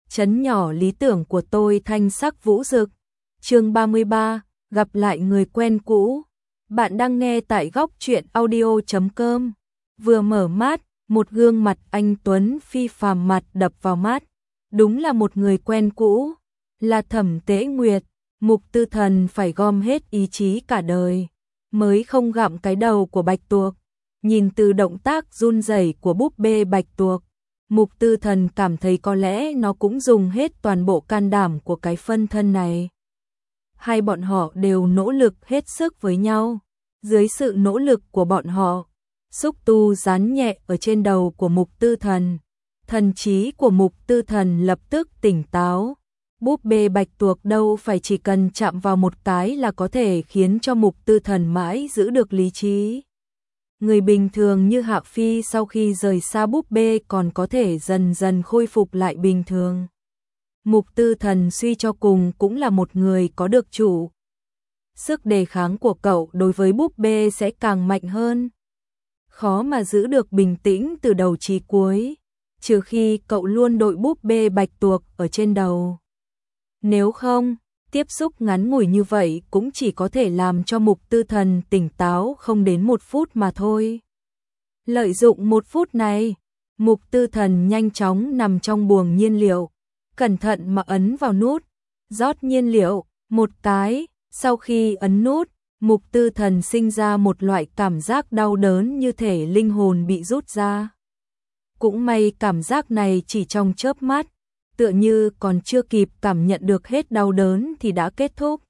trấn nhỏ lý tưởng của tôi thanh sắc vũ rực. Chương 33, gặp lại người quen cũ. Bạn đang nghe tại góc truyện audio.com. Vừa mở mắt, một gương mặt anh tuấn phi phàm mặt đập vào mắt. Đúng là một người quen cũ, là Thẩm Tế Nguyệt. Mục Tư Thần phải gom hết ý chí cả đời mới không gặm cái đầu của Bạch Tuộc. Nhìn từ động tác run rẩy của búp bê Bạch Tuộc, Mục Tư Thần cảm thấy có lẽ nó cũng dùng hết toàn bộ can đảm của cái phân thân này. Hai bọn họ đều nỗ lực hết sức với nhau. Dưới sự nỗ lực của bọn họ, xúc tu dán nhẹ ở trên đầu của Mục Tư Thần. Thần trí của Mục Tư Thần lập tức tỉnh táo. Búp bê Bạch Tuộc đâu phải chỉ cần chạm vào một cái là có thể khiến cho Mục Tư Thần mãi giữ được lý trí. Người bình thường như Hạ Phi sau khi rời xa búp bê còn có thể dần dần khôi phục lại bình thường. Mục Tư Thần suy cho cùng cũng là một người có được chủ. Sức đề kháng của cậu đối với búp bê sẽ càng mạnh hơn. Khó mà giữ được bình tĩnh từ đầu chí cuối, trừ khi cậu luôn đội búp bê Bạch Tuộc ở trên đầu. Nếu không, tiếp xúc ngắn ngủi như vậy cũng chỉ có thể làm cho Mục Tư Thần tỉnh táo không đến 1 phút mà thôi. Lợi dụng 1 phút này, Mục Tư Thần nhanh chóng nằm trong buồng nhiên liệu, cẩn thận mà ấn vào nút, rót nhiên liệu, một cái. Sau khi ấn nút, Mục Tư Thần sinh ra một loại cảm giác đau đớn như thể linh hồn bị rút ra. Cũng may cảm giác này chỉ trong chớp mắt, tựa như còn chưa kịp cảm nhận được hết đau đớn thì đã kết thúc.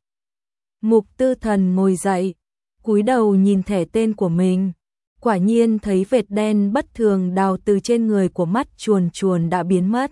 Mục Tư Thần ngồi dậy, cúi đầu nhìn thẻ tên của mình, quả nhiên thấy vệt đen bất thường đào từ trên người của mắt chuồn chuồn đã biến mất.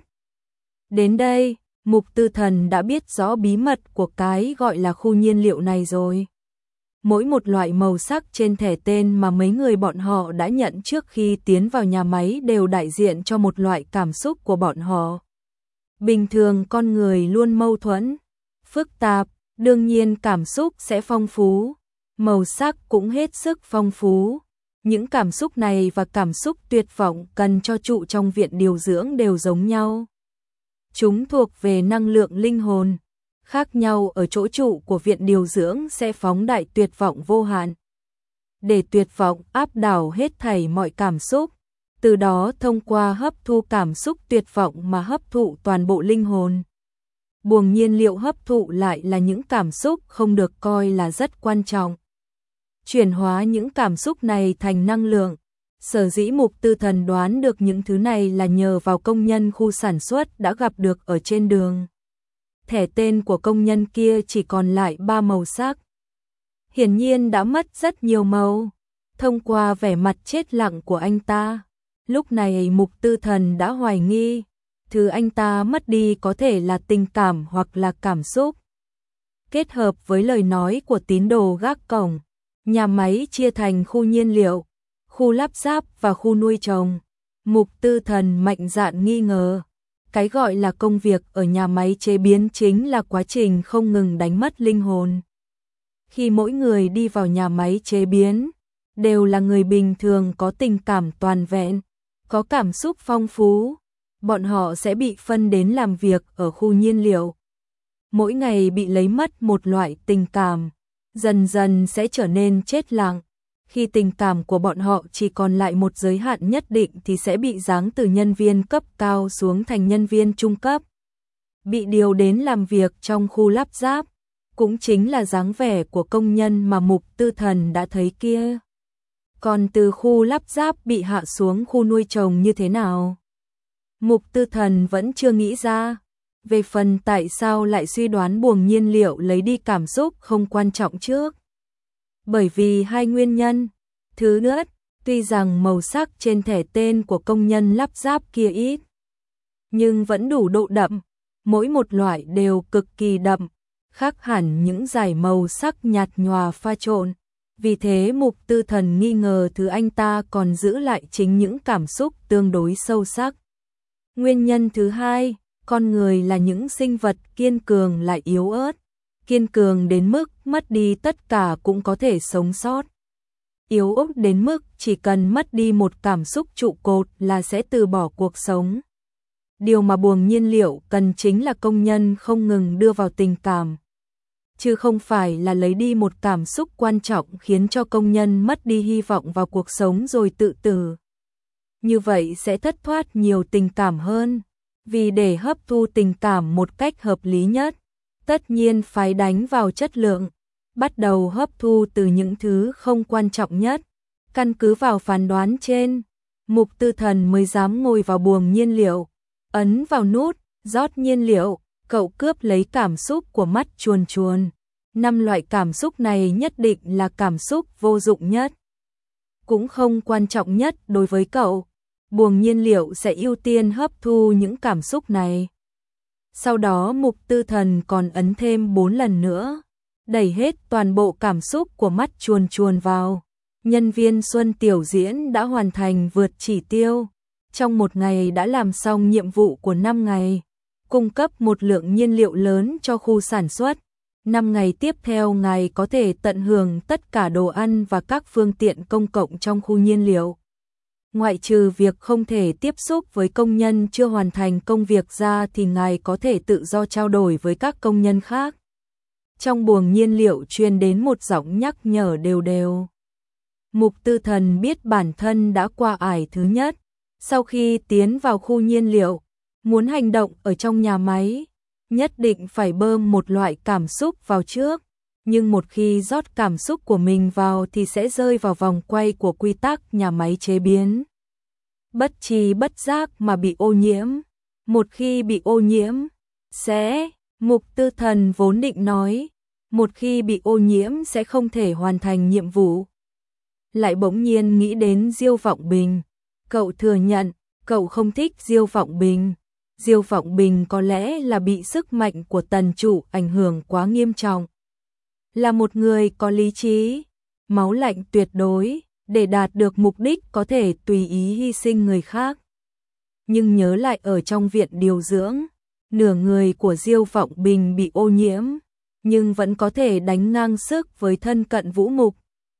Đến đây, Mục Tư Thần đã biết rõ bí mật của cái gọi là khu nhiên liệu này rồi. Mỗi một loại màu sắc trên thẻ tên mà mấy người bọn họ đã nhận trước khi tiến vào nhà máy đều đại diện cho một loại cảm xúc của bọn họ. Bình thường con người luôn mâu thuẫn, phức tạp, đương nhiên cảm xúc sẽ phong phú, màu sắc cũng hết sức phong phú. Những cảm xúc này và cảm xúc tuyệt vọng cần cho trụ trong viện điều dưỡng đều giống nhau. Chúng thuộc về năng lượng linh hồn, khác nhau ở chỗ trụ của viện điều dưỡng sẽ phóng đại tuyệt vọng vô hạn. Để tuyệt vọng áp đảo hết thảy mọi cảm xúc, từ đó thông qua hấp thu cảm xúc tuyệt vọng mà hấp thụ toàn bộ linh hồn. Buồng nhiên liệu hấp thụ lại là những cảm xúc không được coi là rất quan trọng. Chuyển hóa những cảm xúc này thành năng lượng. Sở dĩ Mục Tư Thần đoán được những thứ này là nhờ vào công nhân khu sản xuất đã gặp được ở trên đường. Thẻ tên của công nhân kia chỉ còn lại 3 màu sắc. Hiển nhiên đã mất rất nhiều màu. Thông qua vẻ mặt chết lặng của anh ta, lúc này Mục Tư Thần đã hoài nghi, thứ anh ta mất đi có thể là tình cảm hoặc là cảm xúc. Kết hợp với lời nói của tín đồ gác cổng, nhà máy chia thành khu nhiên liệu, khu lắp ráp và khu nuôi trồng. Mục Tư Thần mạnh dạn nghi ngờ, cái gọi là công việc ở nhà máy chế biến chính là quá trình không ngừng đánh mất linh hồn. Khi mỗi người đi vào nhà máy chế biến, đều là người bình thường có tình cảm toàn vẹn, có cảm xúc phong phú, bọn họ sẽ bị phân đến làm việc ở khu nhiên liệu. Mỗi ngày bị lấy mất một loại tình cảm, dần dần sẽ trở nên chết lặng. Khi tình cảm của bọn họ chỉ còn lại một giới hạn nhất định thì sẽ bị giáng từ nhân viên cấp cao xuống thành nhân viên trung cấp. Bị điều đến làm việc trong khu lắp ráp, cũng chính là dáng vẻ của công nhân mà Mục Tư Thần đã thấy kia. Còn từ khu lắp ráp bị hạ xuống khu nuôi trồng như thế nào? Mục Tư Thần vẫn chưa nghĩ ra. Về phần tại sao lại suy đoán buồng nhiên liệu lấy đi cảm xúc không quan trọng trước. Bởi vì hai nguyên nhân. Thứ nhất, tuy rằng màu sắc trên thẻ tên của công nhân lắp ráp kia ít, nhưng vẫn đủ độ đậm, mỗi một loại đều cực kỳ đậm, khác hẳn những dải màu sắc nhạt nhòa pha trộn. Vì thế Mục Tư Thần nghi ngờ thứ anh ta còn giữ lại chính những cảm xúc tương đối sâu sắc. Nguyên nhân thứ hai, con người là những sinh vật kiên cường lại yếu ớt. Kiên cường đến mức mất đi tất cả cũng có thể sống sót. Yếu ớt đến mức chỉ cần mất đi một cảm xúc trụ cột là sẽ từ bỏ cuộc sống. Điều mà buồng nhiên liệu cần chính là công nhân không ngừng đưa vào tình cảm, chứ không phải là lấy đi một cảm xúc quan trọng khiến cho công nhân mất đi hy vọng vào cuộc sống rồi tự tử. Như vậy sẽ thất thoát nhiều tình cảm hơn, vì để hấp thu tình cảm một cách hợp lý nhất, tất nhiên phải đánh vào chất lượng, bắt đầu hấp thu từ những thứ không quan trọng nhất. Căn cứ vào phán đoán trên, Mục Tư Thần mới dám ngồi vào buồng nhiên liệu, ấn vào nút, rót nhiên liệu, cậu cướp lấy cảm xúc của mắt chuồn chuồn. 5 loại cảm xúc này nhất định là cảm xúc vô dụng nhất, cũng không quan trọng nhất đối với cậu. Buồng nhiên liệu sẽ ưu tiên hấp thu những cảm xúc này. Sau đó Mục Tư Thần còn ấn thêm 4 lần nữa, đẩy hết toàn bộ cảm xúc của mắt chuồn chuồn vào. Nhân viên Xuân Tiểu Diễn đã hoàn thành vượt chỉ tiêu, trong một ngày đã làm xong nhiệm vụ của 5 ngày, cung cấp một lượng nhiên liệu lớn cho khu sản xuất. 5 ngày tiếp theo ngài có thể tận hưởng tất cả đồ ăn và các phương tiện công cộng trong khu nhiên liệu. Ngoại trừ việc không thể tiếp xúc với công nhân chưa hoàn thành công việc ra thì ngài có thể tự do trao đổi với các công nhân khác. Trong buồng nhiên liệu truyền đến một giọng nhắc nhở đều đều. Mục Tư Thần biết bản thân đã qua ải thứ nhất. Sau khi tiến vào khu nhiên liệu, muốn hành động ở trong nhà máy, nhất định phải bơm một loại cảm xúc vào trước. Nhưng một khi rót cảm xúc của mình vào thì sẽ rơi vào vòng quay của quy tắc nhà máy chế biến. Bất tri bất giác mà bị ô nhiễm. Một khi bị ô nhiễm, Mục Tư Thần vốn định nói, một khi bị ô nhiễm sẽ không thể hoàn thành nhiệm vụ. Lại bỗng nhiên nghĩ đến Diêu Vọng Bình. Cậu thừa nhận, cậu không thích Diêu Vọng Bình. Diêu Vọng Bình có lẽ là bị sức mạnh của Tần Trụ ảnh hưởng quá nghiêm trọng. Là một người có lý trí, máu lạnh tuyệt đối, để đạt được mục đích có thể tùy ý hy sinh người khác. Nhưng nhớ lại ở trong viện điều dưỡng, nửa người của Diêu Vọng Bình bị ô nhiễm, nhưng vẫn có thể đánh ngang sức với thân cận Vũ Mục.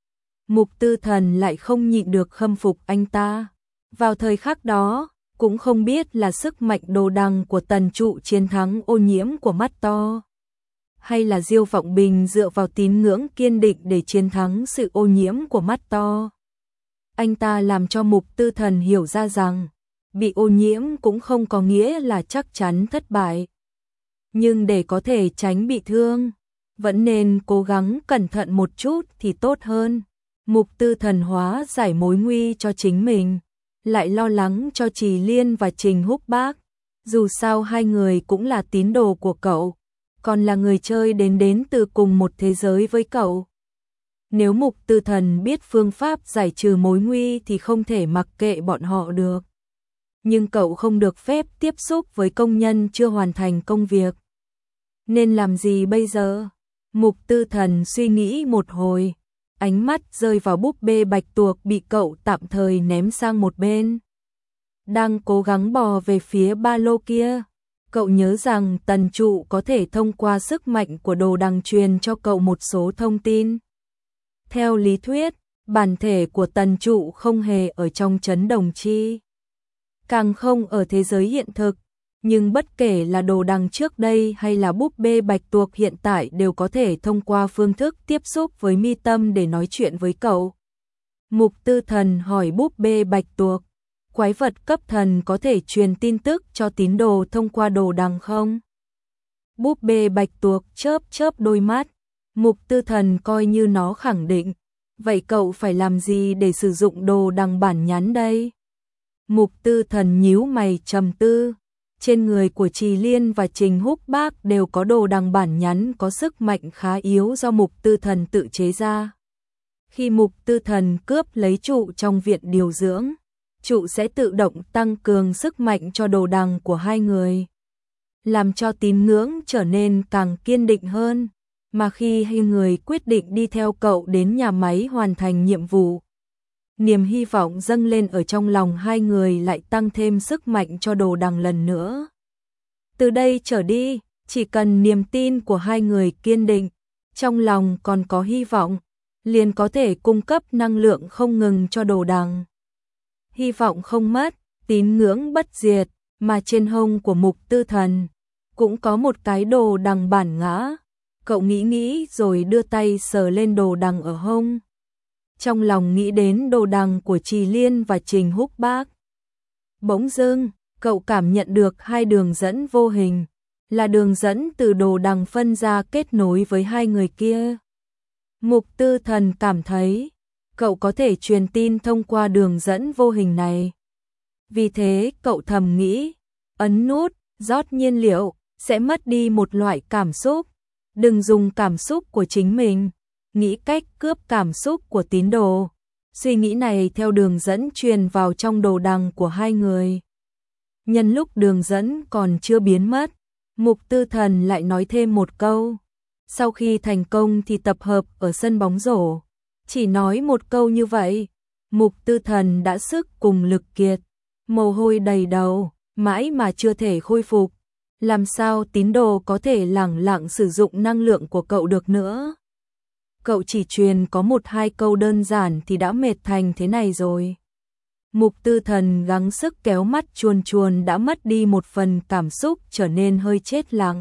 Mục Tư Thần lại không nhịn được khâm phục anh ta. Vào thời khắc đó, cũng không biết là sức mạnh đồ đằng của Tần Trụ chiến thắng ô nhiễm của mắt to, hay là Diêu Vọng Bình dựa vào tín ngưỡng kiên định để chiến thắng sự ô nhiễm của mắt to. Anh ta làm cho Mục Tư Thần hiểu ra rằng, bị ô nhiễm cũng không có nghĩa là chắc chắn thất bại. Nhưng để có thể tránh bị thương, vẫn nên cố gắng cẩn thận một chút thì tốt hơn. Mục Tư Thần hóa giải mối nguy cho chính mình, lại lo lắng cho Trì Liên và Trình Húc Bác. Dù sao hai người cũng là tín đồ của cậu, còn là người chơi đến từ cùng một thế giới với cậu. Nếu Mục Tư Thần biết phương pháp giải trừ mối nguy thì không thể mặc kệ bọn họ được. Nhưng cậu không được phép tiếp xúc với công nhân chưa hoàn thành công việc. Nên làm gì bây giờ? Mục Tư Thần suy nghĩ một hồi, ánh mắt rơi vào búp bê bạch tuộc bị cậu tạm thời ném sang một bên. Đang cố gắng bò về phía ba lô kia. Cậu nhớ rằng Tần Trụ có thể thông qua sức mạnh của đồ đằng truyền cho cậu một số thông tin. Theo lý thuyết, bản thể của Tần Trụ không hề ở trong trấn Đồng Chi, càng không ở thế giới hiện thực. Nhưng bất kể là đồ đằng trước đây hay là búp bê bạch tuộc hiện tại đều có thể thông qua phương thức tiếp xúc với mi tâm để nói chuyện với cậu. Mục Tư Thần hỏi búp bê bạch tuộc, quái vật cấp thần có thể truyền tin tức cho tín đồ thông qua đồ đằng không? Búp bê bạch tuộc chớp chớp đôi mắt. Mục Tư Thần coi như nó khẳng định. Vậy cậu phải làm gì để sử dụng đồ đằng bản nhắn đây? Mục Tư Thần nhíu mày trầm tư. Trên người của Trì Liên và Trình Húc Bác đều có đồ đằng bản nhắn có sức mạnh khá yếu do Mục Tư Thần tự chế ra. Khi Mục Tư Thần cướp lấy trụ trong viện điều dưỡng, trụ sẽ tự động tăng cường sức mạnh cho đồ đằng của hai người, làm cho tín ngưỡng trở nên càng kiên định hơn. Mà khi hai người quyết định đi theo cậu đến nhà máy hoàn thành nhiệm vụ, niềm hy vọng dâng lên ở trong lòng hai người lại tăng thêm sức mạnh cho đồ đằng lần nữa. Từ đây trở đi, chỉ cần niềm tin của hai người kiên định, trong lòng còn có hy vọng, liền có thể cung cấp năng lượng không ngừng cho đồ đằng. Hy vọng không mất, tín ngưỡng bất diệt, mà trên hông của Mục Tư Thần cũng có một cái đồ đằng bản ngã. Cậu nghĩ rồi đưa tay sờ lên đồ đằng ở hông. Trong lòng nghĩ đến đồ đằng của Trì Liên và Trình Húc Bác. Bỗng dưng, cậu cảm nhận được hai đường dẫn vô hình, là đường dẫn từ đồ đằng phân ra kết nối với hai người kia. Mục Tư Thần cảm thấy, cậu có thể truyền tin thông qua đường dẫn vô hình này. Vì thế cậu thầm nghĩ, ấn nút, rót nhiên liệu, sẽ mất đi một loại cảm xúc. Đừng dùng cảm xúc của chính mình, nghĩ cách cướp cảm xúc của tín đồ. Suy nghĩ này theo đường dẫn truyền vào trong đồ đằng của hai người. Nhân lúc đường dẫn còn chưa biến mất, Mục Tư Thần lại nói thêm một câu. Sau khi thành công thì tập hợp ở sân bóng rổ. Chỉ nói một câu như vậy, Mục Tư Thần đã sức cùng lực kiệt, mồ hôi đầy đầu, mãi mà chưa thể khôi phục. Làm sao tín đồ có thể lẳng lặng sử dụng năng lượng của cậu được nữa? Cậu chỉ truyền có 1-2 câu đơn giản thì đã mệt thành thế này rồi. Mục Tư Thần gắng sức kéo mắt chuồn đã mất đi một phần cảm xúc trở nên hơi chết lặng.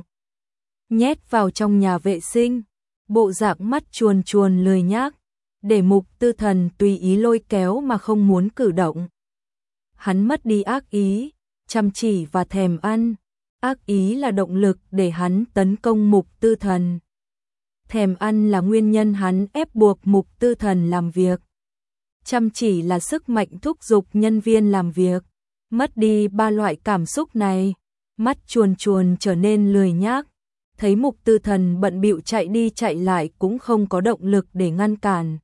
Nhét vào trong nhà vệ sinh, bộ dạng mắt chuồn lười nhác, để Mục Tư Thần tùy ý lôi kéo mà không muốn cử động. Hắn mất đi ác ý, chăm chỉ và thèm ăn. Ác ý là động lực để hắn tấn công Mục Tư Thần. Thèm ăn là nguyên nhân hắn ép buộc Mục Tư Thần làm việc. Chăm chỉ là sức mạnh thúc giục nhân viên làm việc. Mất đi 3 loại cảm xúc này, mắt chuồn trở nên lười nhác. Thấy Mục Tư Thần bận bịu chạy đi chạy lại cũng không có động lực để ngăn cản.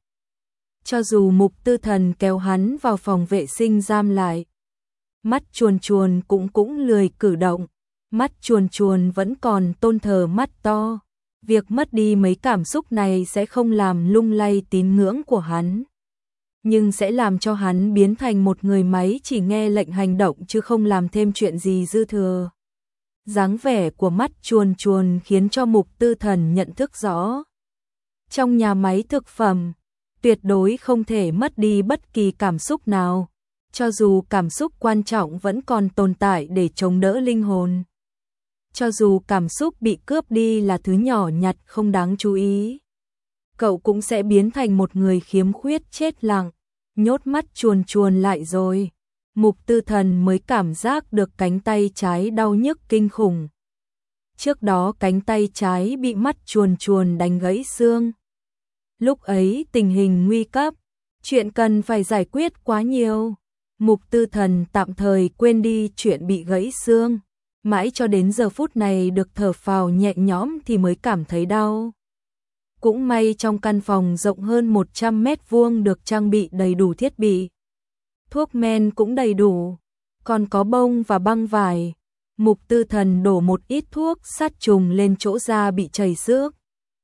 Cho dù Mục Tư Thần kéo hắn vào phòng vệ sinh giam lại, mắt chuồn cũng lười cử động. Mắt chuồn vẫn còn tôn thờ mắt to. Việc mất đi mấy cảm xúc này sẽ không làm lung lay tín ngưỡng của hắn, nhưng sẽ làm cho hắn biến thành một người máy chỉ nghe lệnh hành động chứ không làm thêm chuyện gì dư thừa. Dáng vẻ của mắt chuồn khiến cho Mục Tư Thần nhận thức rõ. Trong nhà máy thực phẩm, tuyệt đối không thể mất đi bất kỳ cảm xúc nào, cho dù cảm xúc quan trọng vẫn còn tồn tại để chống đỡ linh hồn. Cho dù cảm xúc bị cướp đi là thứ nhỏ nhặt không đáng chú ý, cậu cũng sẽ biến thành một người khiếm khuyết chết lặng. Nhốt mắt chuồn lại rồi, Mục Tư Thần mới cảm giác được cánh tay trái đau nhức kinh khủng. Trước đó cánh tay trái bị mắt chuồn đánh gãy xương. Lúc ấy tình hình nguy cấp, chuyện cần phải giải quyết quá nhiều. Mục Tư Thần tạm thời quên đi chuyện bị gãy xương. Mãi cho đến giờ phút này được thở phào nhẹ nhõm thì mới cảm thấy đau. Cũng may trong căn phòng rộng hơn 100 mét vuông được trang bị đầy đủ thiết bị. Thuốc men cũng đầy đủ, còn có bông và băng vải. Mục Tư Thần đổ một ít thuốc sát trùng lên chỗ da bị chảy xước.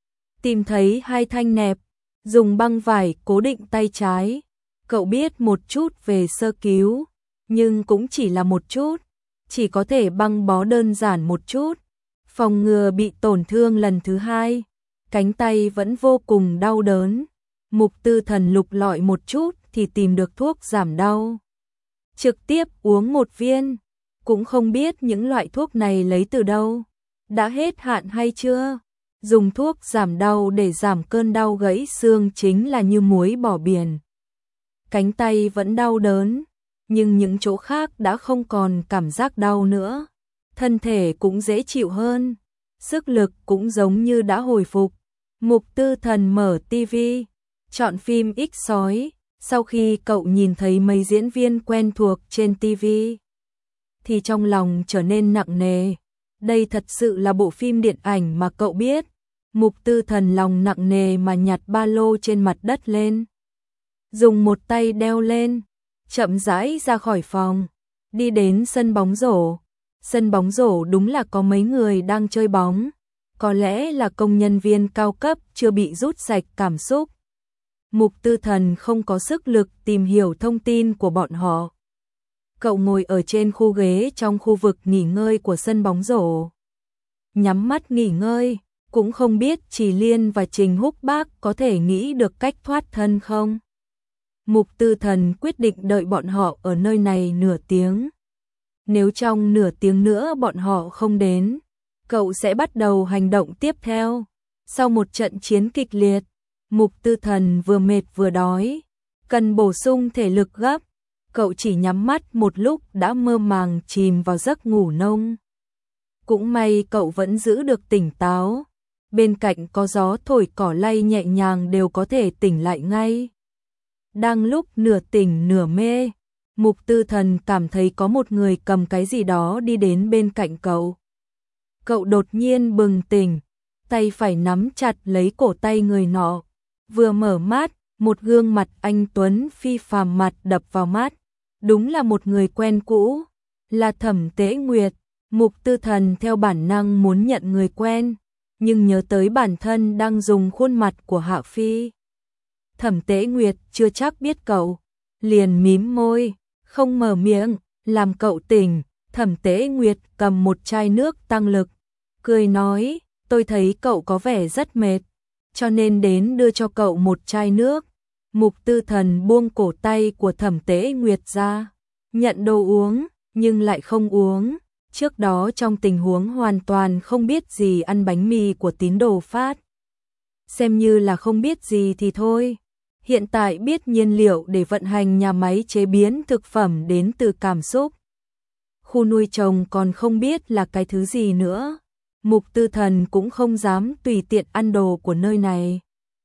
Tìm thấy 2 thanh nẹp, dùng băng vải cố định tay trái. Cậu biết một chút về sơ cứu, nhưng cũng chỉ là một chút. Chỉ có thể băng bó đơn giản một chút, phòng ngừa bị tổn thương lần thứ 2. Cánh tay vẫn vô cùng đau đớn. Mục Tư Thần lục lọi một chút thì tìm được thuốc giảm đau. Trực tiếp uống 1 viên, cũng không biết những loại thuốc này lấy từ đâu, đã hết hạn hay chưa. Dùng thuốc giảm đau để giảm cơn đau gãy xương chính là như muối bỏ biển. Cánh tay vẫn đau đớn, nhưng những chỗ khác đã không còn cảm giác đau nữa. Thân thể cũng dễ chịu hơn, sức lực cũng giống như đã hồi phục. Mục Tư Thần mở tivi, chọn phim X sói. Sau khi cậu nhìn thấy mấy diễn viên quen thuộc trên tivi, thì trong lòng trở nên nặng nề. Đây thật sự là bộ phim điện ảnh mà cậu biết. Mục Tư Thần lòng nặng nề mà nhặt ba lô trên mặt đất lên, dùng một tay đeo lên, chậm rãi ra khỏi phòng, đi đến sân bóng rổ. Sân bóng rổ đúng là có mấy người đang chơi bóng, có lẽ là công nhân viên cao cấp chưa bị rút sạch cảm xúc. Mục Tư Thần không có sức lực tìm hiểu thông tin của bọn họ. Cậu ngồi ở trên khu ghế trong khu vực nghỉ ngơi của sân bóng rổ, nhắm mắt nghỉ ngơi, cũng không biết Trì Liên và Trình Húc Bác có thể nghĩ được cách thoát thân không. Mục Tư Thần quyết định đợi bọn họ ở nơi này nửa tiếng. Nếu trong nửa tiếng nữa bọn họ không đến, cậu sẽ bắt đầu hành động tiếp theo. Sau một trận chiến kịch liệt, Mục Tư Thần vừa mệt vừa đói, cần bổ sung thể lực gấp. Cậu chỉ nhắm mắt một lúc đã mơ màng chìm vào giấc ngủ nông. Cũng may cậu vẫn giữ được tỉnh táo. Bên cạnh có gió thổi cỏ lay nhẹ nhàng đều có thể tỉnh lại ngay. Đang lúc nửa tỉnh nửa mê, Mục Tư Thần cảm thấy có một người cầm cái gì đó đi đến bên cạnh cậu. Cậu đột nhiên bừng tỉnh, tay phải nắm chặt lấy cổ tay người nọ. Vừa mở mắt, một gương mặt anh tuấn phi phàm mặt đập vào mắt. Đúng là một người quen cũ, là Thẩm Tế Nguyệt. Mục Tư Thần theo bản năng muốn nhận người quen, nhưng nhớ tới bản thân đang dùng khuôn mặt của Hạ Phi. Thẩm Tế Nguyệt chưa chắc biết cậu, liền mím môi, không mở miệng, làm cậu tỉnh. Thẩm Tế Nguyệt cầm một chai nước tăng lực, cười nói, tôi thấy cậu có vẻ rất mệt, cho nên đến đưa cho cậu một chai nước. Mục Tư Thần buông cổ tay của Thẩm Tế Nguyệt ra, nhận đồ uống, nhưng lại không uống. Trước đó trong tình huống hoàn toàn không biết gì ăn bánh mì của tín đồ Phát. Xem như là không biết gì thì thôi. Hiện tại biết nhiên liệu để vận hành nhà máy chế biến thực phẩm đến từ cảm xúc. Khu nuôi trồng còn không biết là cái thứ gì nữa. Mục Tư Thần cũng không dám tùy tiện ăn đồ của nơi này.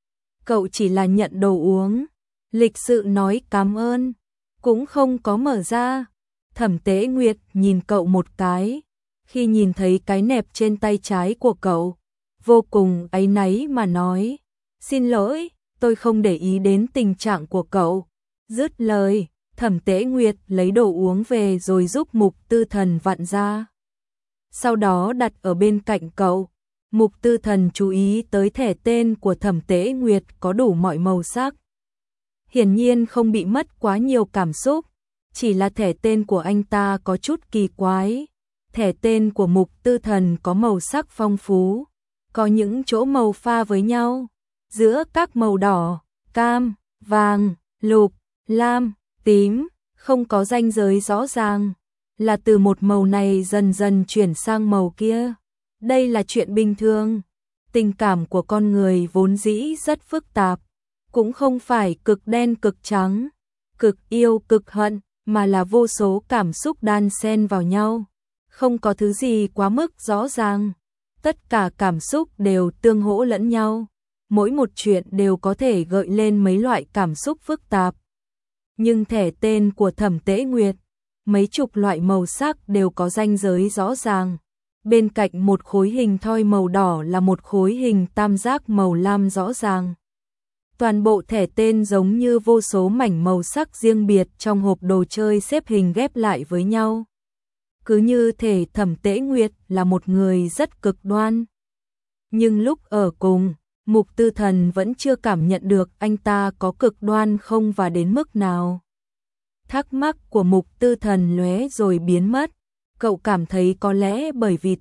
Cậu chỉ là nhận đồ uống, lịch sự nói cảm ơn, cũng không có mở ra. Thẩm Tế Nguyệt nhìn cậu một cái, khi nhìn thấy cái nẹp trên tay trái của cậu, vô cùng áy náy mà nói, xin lỗi, tôi không để ý đến tình trạng của cậu. Dứt lời, Thẩm Tế Nguyệt lấy đồ uống về rồi giúp Mục Tư Thần vặn ra. Sau đó đặt ở bên cạnh cậu. Mục Tư Thần chú ý tới thẻ tên của Thẩm Tế Nguyệt có đủ mọi màu sắc. Hiển nhiên không bị mất quá nhiều cảm xúc, chỉ là thẻ tên của anh ta có chút kỳ quái. Thẻ tên của Mục Tư Thần có màu sắc phong phú, có những chỗ màu pha với nhau, giữa các màu đỏ, cam, vàng, lục, lam, tím, không có ranh giới rõ ràng, là từ một màu này dần dần chuyển sang màu kia. Đây là chuyện bình thường. Tình cảm của con người vốn dĩ rất phức tạp, cũng không phải cực đen cực trắng, cực yêu cực hận, mà là vô số cảm xúc đan xen vào nhau. Không có thứ gì quá mức rõ ràng. Tất cả cảm xúc đều tương hỗ lẫn nhau. Mỗi một chuyện đều có thể gợi lên mấy loại cảm xúc phức tạp. Nhưng thẻ tên của Thẩm Tế Nguyệt, mấy chục loại màu sắc đều có ranh giới rõ ràng. Bên cạnh một khối hình thoi màu đỏ là một khối hình tam giác màu lam rõ ràng. Toàn bộ thẻ tên giống như vô số mảnh màu sắc riêng biệt trong hộp đồ chơi xếp hình ghép lại với nhau. Cứ như thể Thẩm Tế Nguyệt là một người rất cực đoan. Nhưng lúc ở cùng, Mục Tư Thần vẫn chưa cảm nhận được anh ta có cực đoan không và đến mức nào. Thắc mắc của Mục Tư Thần lóe rồi biến mất. Cậu cảm thấy có lẽ bởi vì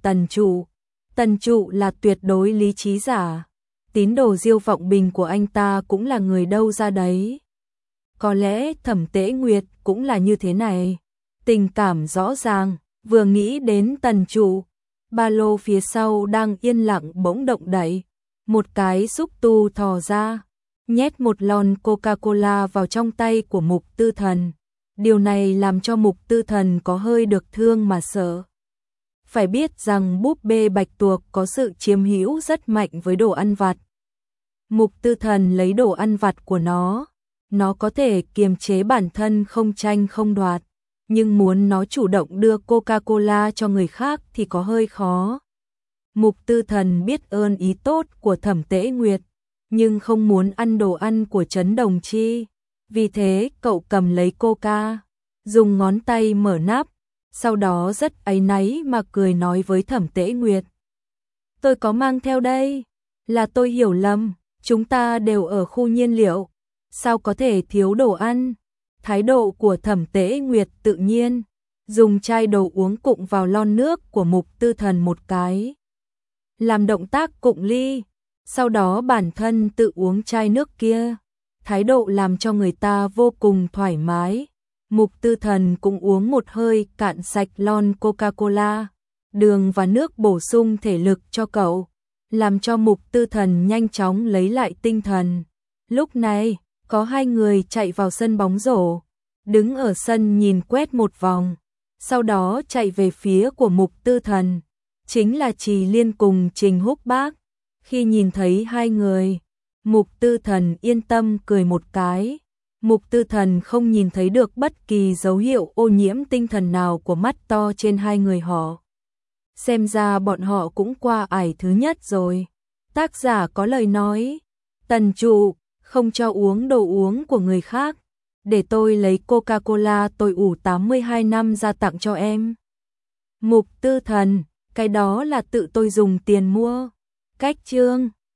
Tần Trụ là tuyệt đối lý trí giả. Tín đồ Diêu Vọng Bình của anh ta cũng là người đâu ra đấy. Có lẽ Thẩm Tế Nguyệt cũng là như thế này. Tình cảm rõ ràng, vừa nghĩ đến Tần Trụ, ba lô phía sau đang yên lặng bỗng động đậy. Một cái xúc tu thò ra, nhét một lon Coca-Cola vào trong tay của Mục Tư Thần. Điều này làm cho Mục Tư Thần có hơi được thương mà sợ. Phải biết rằng búp bê bạch tuộc có sự chiếm hữu rất mạnh với đồ ăn vặt. Mục Tư Thần lấy đồ ăn vặt của nó có thể kiềm chế bản thân không tranh không đoạt, nhưng muốn nó chủ động đưa Coca-Cola cho người khác thì có hơi khó. Mục Tư Thần biết ơn ý tốt của Thẩm Tế Nguyệt, nhưng không muốn ăn đồ ăn của Trấn Đồng Chi. Vì thế cậu cầm lấy Coca, dùng ngón tay mở nắp, sau đó rất áy náy mà cười nói với Thẩm Tế Nguyệt. Tôi có mang theo đây, là tôi hiểu lầm, chúng ta đều ở khu nhiên liệu, sao có thể thiếu đồ ăn. Thái độ của Thẩm Tế Nguyệt tự nhiên, dùng chai đồ uống cụng vào lon nước của Mục Tư Thần một cái. Làm động tác cụng ly, sau đó bản thân tự uống chai nước kia. Thái độ làm cho người ta vô cùng thoải mái. Mục Tư Thần cũng uống một hơi cạn sạch lon Coca-Cola, đường và nước bổ sung thể lực cho cậu, làm cho Mục Tư Thần nhanh chóng lấy lại tinh thần. Lúc này, có hai người chạy vào sân bóng rổ, đứng ở sân nhìn quét một vòng, sau đó chạy về phía của Mục Tư Thần, chính là Trì Liên cùng Trình Húc Bác. Khi nhìn thấy hai người, Mục Tư Thần yên tâm cười một cái. Mục Tư Thần không nhìn thấy được bất kỳ dấu hiệu ô nhiễm tinh thần nào của mắt to trên hai người họ. Xem ra bọn họ cũng qua ải thứ nhất rồi. Tác giả có lời nói, Tần trụ, không cho uống đồ uống của người khác. Để tôi lấy Coca-Cola tôi ủ 82 năm ra tặng cho em. Mục Tư Thần, cái đó là tự tôi dùng tiền mua. Cách chương